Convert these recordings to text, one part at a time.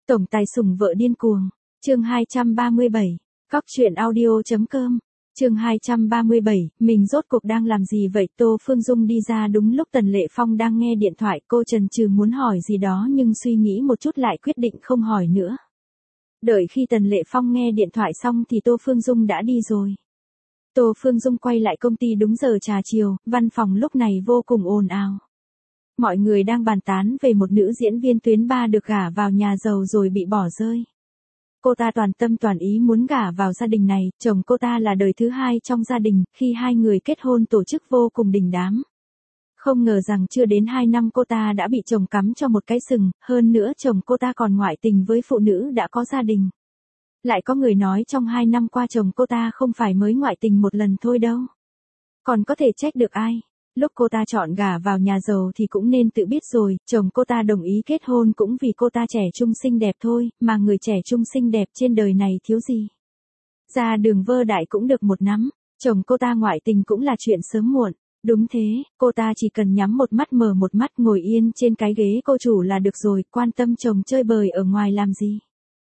Tổng tài sủng vợ điên cuồng. Chương 237. Cóc truyện audio.com. Chương 237, mình rốt cuộc đang làm gì vậy? Tô Phương Dung đi ra đúng lúc Tần Lệ Phong đang nghe điện thoại, cô chần chừ muốn hỏi gì đó nhưng suy nghĩ một chút lại quyết định không hỏi nữa. Đợi khi Tần Lệ Phong nghe điện thoại xong thì Tô Phương Dung đã đi rồi. Tô Phương Dung quay lại công ty đúng giờ trà chiều, văn phòng lúc này vô cùng ồn ào. Mọi người đang bàn tán về một nữ diễn viên tuyến 3 được gả vào nhà giàu rồi bị bỏ rơi. Cô ta toàn tâm toàn ý muốn gả vào gia đình này, chồng cô ta là đời thứ hai trong gia đình, khi hai người kết hôn tổ chức vô cùng đình đám. Không ngờ rằng chưa đến 2 năm cô ta đã bị chồng cắm cho một cái sừng, hơn nữa chồng cô ta còn ngoại tình với phụ nữ đã có gia đình. Lại có người nói trong 2 năm qua chồng cô ta không phải mới ngoại tình một lần thôi đâu. Còn có thể trách được ai? Lúc cô ta chọn gả vào nhà giàu thì cũng nên tự biết rồi, chồng cô ta đồng ý kết hôn cũng vì cô ta trẻ trung xinh đẹp thôi, mà người trẻ trung xinh đẹp trên đời này thiếu gì. Ra đường vơ đại cũng được một nắm, chồng cô ta ngoại tình cũng là chuyện sớm muộn. Đúng thế, cô ta chỉ cần nhắm một mắt mở một mắt ngồi yên trên cái ghế cô chủ là được rồi, quan tâm chồng chơi bời ở ngoài làm gì.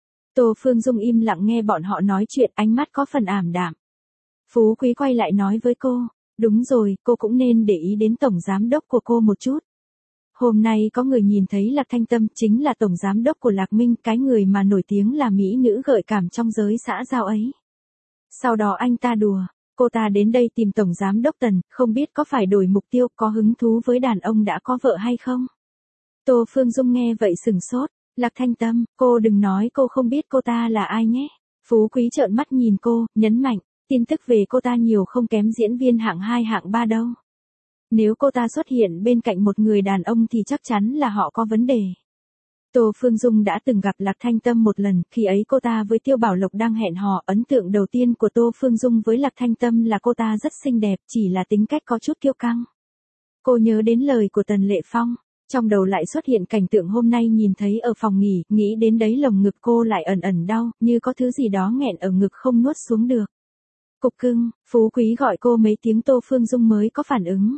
Tô Phương Dung im lặng nghe bọn họ nói chuyện, ánh mắt có phần ảm đạm. Phú Quý quay lại nói với cô. Đúng rồi, cô cũng nên để ý đến tổng giám đốc của cô một chút. Hôm nay có người nhìn thấy Lạc Thanh Tâm chính là tổng giám đốc của Lạc Minh, cái người mà nổi tiếng là mỹ nữ gợi cảm trong giới xã giao ấy. Sau đó anh ta đùa, cô ta đến đây tìm tổng giám đốc Tần, không biết có phải đổi mục tiêu, có hứng thú với đàn ông đã có vợ hay không? Tô Phương Dung nghe vậy sừng sốt, Lạc Thanh Tâm, cô đừng nói cô không biết cô ta là ai nhé. Phú Quý trợn mắt nhìn cô, nhấn mạnh. Tin tức về cô ta nhiều không kém diễn viên hạng 2 hạng 3 đâu. Nếu cô ta xuất hiện bên cạnh một người đàn ông thì chắc chắn là họ có vấn đề. Tô Phương Dung đã từng gặp Lạc Thanh Tâm một lần, khi ấy cô ta với Tiêu Bảo Lộc đang hẹn hò, ấn tượng đầu tiên của Tô Phương Dung với Lạc Thanh Tâm là cô ta rất xinh đẹp, chỉ là tính cách có chút kiêu căng. Cô nhớ đến lời của Tần Lệ Phong, trong đầu lại xuất hiện cảnh tượng hôm nay nhìn thấy ở phòng nghỉ, nghĩ đến đấy lồng ngực cô lại ẩn ẩn đau, như có thứ gì đó nghẹn ở ngực không nuốt xuống được. Cục cưng, Phú Quý gọi cô mấy tiếng Tô Phương Dung mới có phản ứng.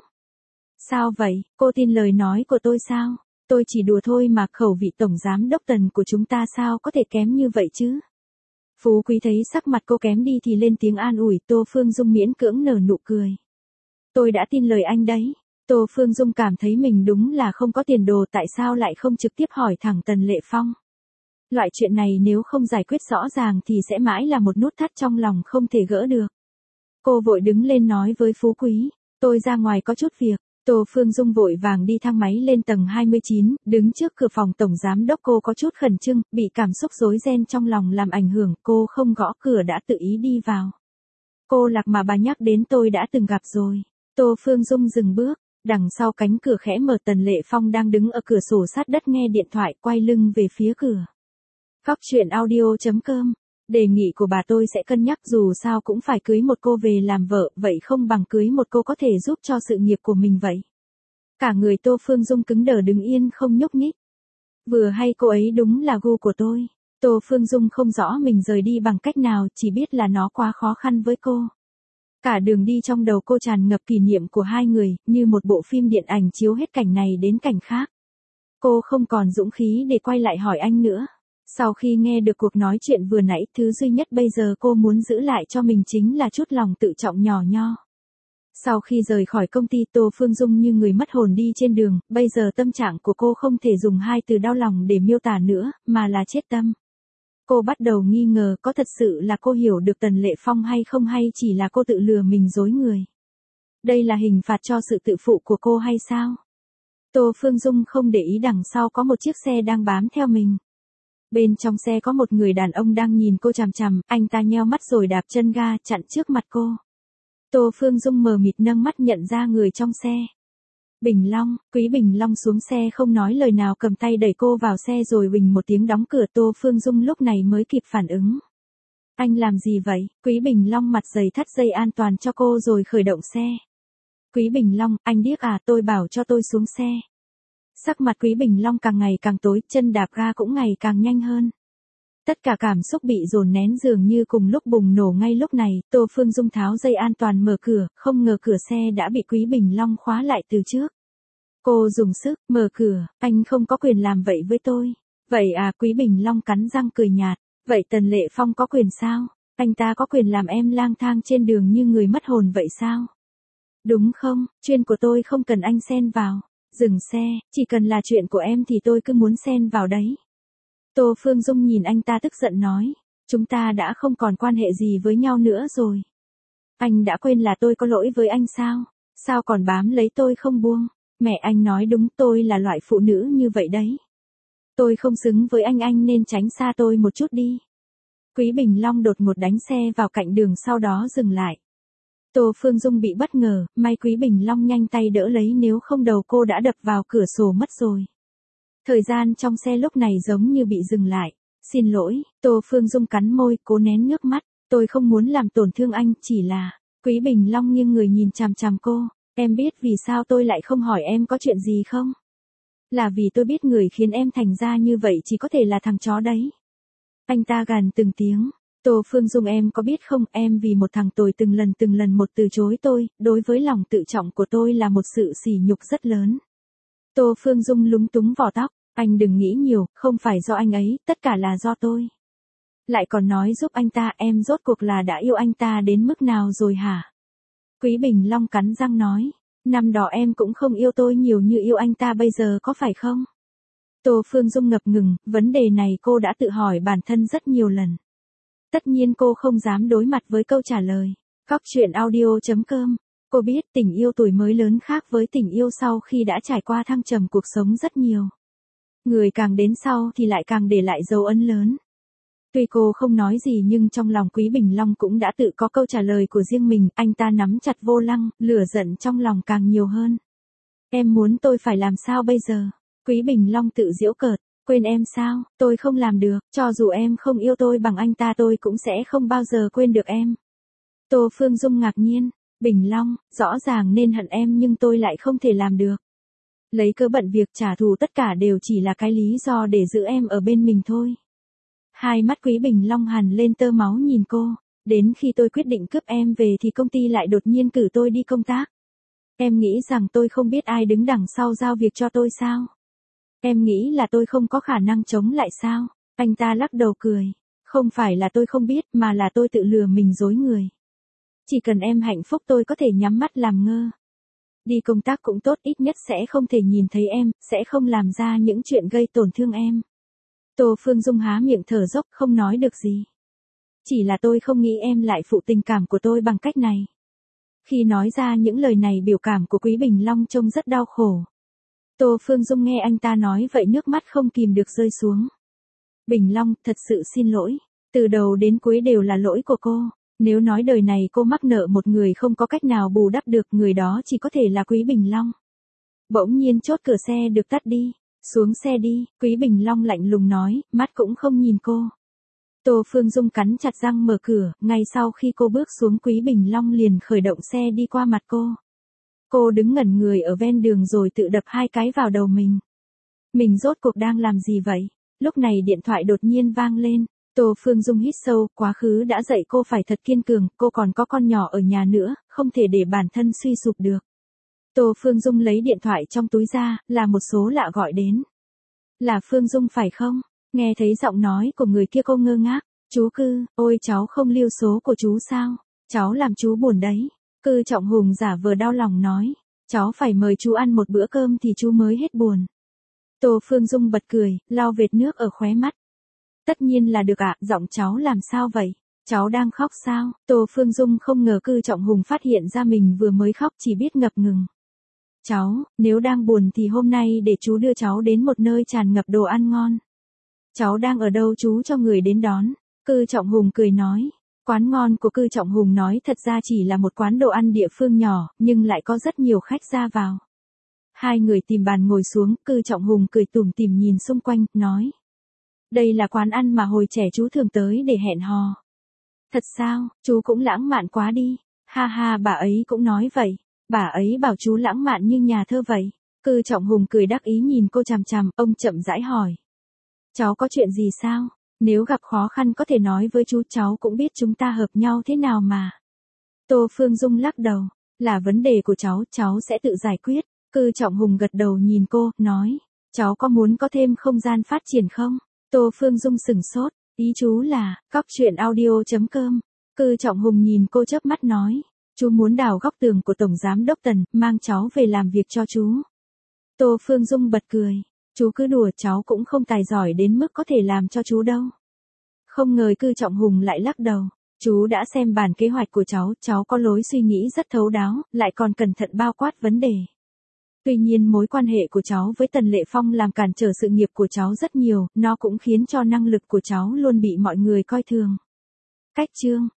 Sao vậy, cô tin lời nói của tôi sao? Tôi chỉ đùa thôi mà, khẩu vị tổng giám đốc Tần của chúng ta sao có thể kém như vậy chứ? Phú Quý thấy sắc mặt cô kém đi thì lên tiếng an ủi, Tô Phương Dung miễn cưỡng nở nụ cười. Tôi đã tin lời anh đấy. Tô Phương Dung cảm thấy mình đúng là không có tiền đồ, tại sao lại không trực tiếp hỏi thẳng Tần Lệ Phong? Loại chuyện này nếu không giải quyết rõ ràng thì sẽ mãi là một nút thắt trong lòng không thể gỡ được. Cô vội đứng lên nói với Phú Quý, tôi ra ngoài có chút việc. Tô Phương Dung vội vàng đi thang máy lên tầng 29, đứng trước cửa phòng tổng giám đốc cô có chút khẩn trương, bị cảm xúc rối ren trong lòng làm ảnh hưởng, cô không gõ cửa đã tự ý đi vào. Cô Lạc mà bà nhắc đến tôi đã từng gặp rồi. Tô Phương Dung dừng bước, đằng sau cánh cửa khẽ mở, Tần Lệ Phong đang đứng ở cửa sổ sát đất nghe điện thoại, quay lưng về phía cửa. Cóc truyện audio.com. Đề nghị của bà tôi sẽ cân nhắc, dù sao cũng phải cưới một cô về làm vợ, vậy không bằng cưới một cô có thể giúp cho sự nghiệp của mình vậy. Cả người Tô Phương Dung cứng đờ đứng yên không nhúc nhích. Vừa hay cô ấy đúng là gu của tôi. Tô Phương Dung không rõ mình rời đi bằng cách nào, chỉ biết là nó quá khó khăn với cô. Cả đường đi trong đầu cô tràn ngập kỷ niệm của hai người, như một bộ phim điện ảnh chiếu hết cảnh này đến cảnh khác. Cô không còn dũng khí để quay lại hỏi anh nữa. Sau khi nghe được cuộc nói chuyện vừa nãy, thứ duy nhất bây giờ cô muốn giữ lại cho mình chính là chút lòng tự trọng nhỏ nho. Sau khi rời khỏi công ty, Tô Phương Dung như người mất hồn đi trên đường, bây giờ tâm trạng của cô không thể dùng hai từ đau lòng để miêu tả nữa, mà là chết tâm. Cô bắt đầu nghi ngờ có thật sự là cô hiểu được Tần Lệ Phong hay không, hay chỉ là cô tự lừa mình dối người. Đây là hình phạt cho sự tự phụ của cô hay sao? Tô Phương Dung không để ý đằng sau có một chiếc xe đang bám theo mình. Bên trong xe có một người đàn ông đang nhìn cô chằm chằm, anh ta nheo mắt rồi đạp chân ga chặn trước mặt cô. Tô Phương Dung mờ mịt nâng mắt nhận ra người trong xe. Bình Long, Quý Bình Long xuống xe không nói lời nào, cầm tay đẩy cô vào xe rồi huỳnh một tiếng đóng cửa. Tô Phương Dung lúc này mới kịp phản ứng. Anh làm gì vậy? Quý Bình Long mặt dày thắt dây an toàn cho cô rồi khởi động xe. Quý Bình Long, anh điếc à, tôi bảo cho tôi xuống xe. Sắc mặt Quý Bình Long càng ngày càng tối, chân đạp ga cũng ngày càng nhanh hơn. Tất cả cảm xúc bị dồn nén dường như cùng lúc bùng nổ ngay lúc này. Tô Phương Dung tháo dây an toàn mở cửa, không ngờ cửa xe đã bị Quý Bình Long khóa lại từ trước. Cô dùng sức mở cửa, anh không có quyền làm vậy với tôi. Vậy à, Quý Bình Long cắn răng cười nhạt. Vậy Tần Lệ Phong có quyền sao? Anh ta có quyền làm em lang thang trên đường như người mất hồn vậy sao? Đúng không, chuyện của tôi không cần anh xen vào. Dừng xe, chỉ cần là chuyện của em thì tôi cứ muốn xen vào đấy. Tô Phương Dung nhìn anh ta tức giận nói. Chúng ta đã không còn quan hệ gì với nhau nữa rồi. Anh đã quên là tôi có lỗi với anh sao? Sao còn bám lấy tôi không buông? Mẹ anh nói đúng, tôi là loại phụ nữ như vậy đấy. Tôi không xứng với anh nên tránh xa tôi một chút đi. Quý Bình Long đột ngột đánh xe vào cạnh đường sau đó dừng lại. Tô Phương Dung bị bất ngờ, may Quý Bình Long nhanh tay đỡ lấy nếu không đầu cô đã đập vào cửa sổ mất rồi. Thời gian trong xe lúc này giống như bị dừng lại. Xin lỗi, Tô Phương Dung cắn môi, cố nén nước mắt. Tôi không muốn làm tổn thương anh, chỉ là... Quý Bình Long nghiêng người nhìn chằm chằm cô. Em biết vì sao tôi lại không hỏi em có chuyện gì không? Là vì tôi biết người khiến em thành ra như vậy chỉ có thể là thằng chó đấy. Anh ta gằn từng tiếng. Tô Phương Dung em có biết không, em vì một thằng tồi từng lần một từ chối tôi, đối với lòng tự trọng của tôi là một sự sỉ nhục rất lớn. Tô Phương Dung lúng túng vò tóc, anh đừng nghĩ nhiều, không phải do anh ấy, tất cả là do tôi. Lại còn nói giúp anh ta, em rốt cuộc là đã yêu anh ta đến mức nào rồi hả? Quý Bình Long cắn răng nói, năm đó em cũng không yêu tôi nhiều như yêu anh ta bây giờ có phải không? Tô Phương Dung ngập ngừng, vấn đề này cô đã tự hỏi bản thân rất nhiều lần. Tất nhiên cô không dám đối mặt với câu trả lời. Góc truyện audio.com. Cô biết tình yêu tuổi mới lớn khác với tình yêu sau khi đã trải qua thăng trầm cuộc sống rất nhiều. Người càng đến sau thì lại càng để lại dấu ấn lớn. Tuy cô không nói gì nhưng trong lòng Quý Bình Long cũng đã tự có câu trả lời của riêng mình, anh ta nắm chặt vô lăng, lửa giận trong lòng càng nhiều hơn. Em muốn tôi phải làm sao bây giờ? Quý Bình Long tự giễu cợt, quên em sao, tôi không làm được, cho dù em không yêu tôi bằng anh ta tôi cũng sẽ không bao giờ quên được em. Tô Phương Dung ngạc nhiên, Bình Long, rõ ràng nên hận em nhưng tôi lại không thể làm được. Lấy cớ bận việc trả thù tất cả đều chỉ là cái lý do để giữ em ở bên mình thôi. Hai mắt Quý Bình Long hằn lên tơ máu nhìn cô, đến khi tôi quyết định cướp em về thì công ty lại đột nhiên cử tôi đi công tác. Em nghĩ rằng tôi không biết ai đứng đằng sau giao việc cho tôi sao? Em nghĩ là tôi không có khả năng chống lại sao? Anh ta lắc đầu cười, không phải là tôi không biết mà là tôi tự lừa mình dối người. Chỉ cần em hạnh phúc tôi có thể nhắm mắt làm ngơ. Đi công tác cũng tốt, ít nhất sẽ không thể nhìn thấy em, sẽ không làm ra những chuyện gây tổn thương em. Tô Phương Dung há miệng thở dốc không nói được gì. Chỉ là tôi không nghĩ em lại phụ tình cảm của tôi bằng cách này. Khi nói ra những lời này biểu cảm của Quý Bình Long trông rất đau khổ. Tô Phương Dung nghe anh ta nói vậy nước mắt không kìm được rơi xuống. Bình Long, thật sự xin lỗi. Từ đầu đến cuối đều là lỗi của cô. Nếu nói đời này cô mắc nợ một người không có cách nào bù đắp được, người đó chỉ có thể là Quý Bình Long. Bỗng nhiên chốt cửa xe được tắt đi. Xuống xe đi, Quý Bình Long lạnh lùng nói, mắt cũng không nhìn cô. Tô Phương Dung cắn chặt răng mở cửa, ngay sau khi cô bước xuống Quý Bình Long liền khởi động xe đi qua mặt cô. Cô đứng ngẩn người ở ven đường rồi tự đập hai cái vào đầu mình. Mình rốt cuộc đang làm gì vậy? Lúc này điện thoại đột nhiên vang lên. Tô Phương Dung hít sâu, quá khứ đã dạy cô phải thật kiên cường, cô còn có con nhỏ ở nhà nữa, không thể để bản thân suy sụp được. Tô Phương Dung lấy điện thoại trong túi ra, là một số lạ gọi đến. Là Phương Dung phải không? Nghe thấy giọng nói của người kia cô ngơ ngác. Chú Cư, ôi cháu không lưu số của chú sao? Cháu làm chú buồn đấy. Cư Trọng Hùng giả vờ đau lòng nói. Cháu phải mời chú ăn một bữa cơm thì chú mới hết buồn. Tô Phương Dung bật cười, lau vệt nước ở khóe mắt. Tất nhiên là được ạ, giọng cháu làm sao vậy? Cháu đang khóc sao? Tô Phương Dung không ngờ Cư Trọng Hùng phát hiện ra mình vừa mới khóc, chỉ biết ngập ngừng. Cháu, nếu đang buồn thì hôm nay để chú đưa cháu đến một nơi tràn ngập đồ ăn ngon. Cháu đang ở đâu chú cho người đến đón? Cư Trọng Hùng cười nói. Quán ngon của Cư Trọng Hùng nói thật ra chỉ là một quán đồ ăn địa phương nhỏ, nhưng lại có rất nhiều khách ra vào. Hai người tìm bàn ngồi xuống, Cư Trọng Hùng cười tủm tỉm nhìn xung quanh, nói. Đây là quán ăn mà hồi trẻ chú thường tới để hẹn hò. Thật sao, chú cũng lãng mạn quá đi. Ha ha, bà ấy cũng nói vậy. Bà ấy bảo chú lãng mạn như nhà thơ vậy. Cư Trọng Hùng cười đắc ý nhìn cô chằm chằm, ông chậm rãi hỏi. Cháu có chuyện gì sao? Nếu gặp khó khăn có thể nói với chú, cháu cũng biết chúng ta hợp nhau thế nào mà. Tô Phương Dung lắc đầu. Là vấn đề của cháu sẽ tự giải quyết. Cư Trọng Hùng gật đầu nhìn cô, nói. Cháu có muốn có thêm không gian phát triển không? Tô Phương Dung sửng sốt, ý chú là, cóc truyện audio.com. Cư Trọng Hùng nhìn cô chớp mắt nói, chú muốn đào góc tường của Tổng Giám Đốc Tần, mang cháu về làm việc cho chú. Tô Phương Dung bật cười, chú cứ đùa, cháu cũng không tài giỏi đến mức có thể làm cho chú đâu. Không ngờ Cư Trọng Hùng lại lắc đầu, chú đã xem bản kế hoạch của cháu có lối suy nghĩ rất thấu đáo, lại còn cẩn thận bao quát vấn đề. Tuy nhiên mối quan hệ của cháu với Tần Lệ Phong làm cản trở sự nghiệp của cháu rất nhiều, nó cũng khiến cho năng lực của cháu luôn bị mọi người coi thường. Cách chương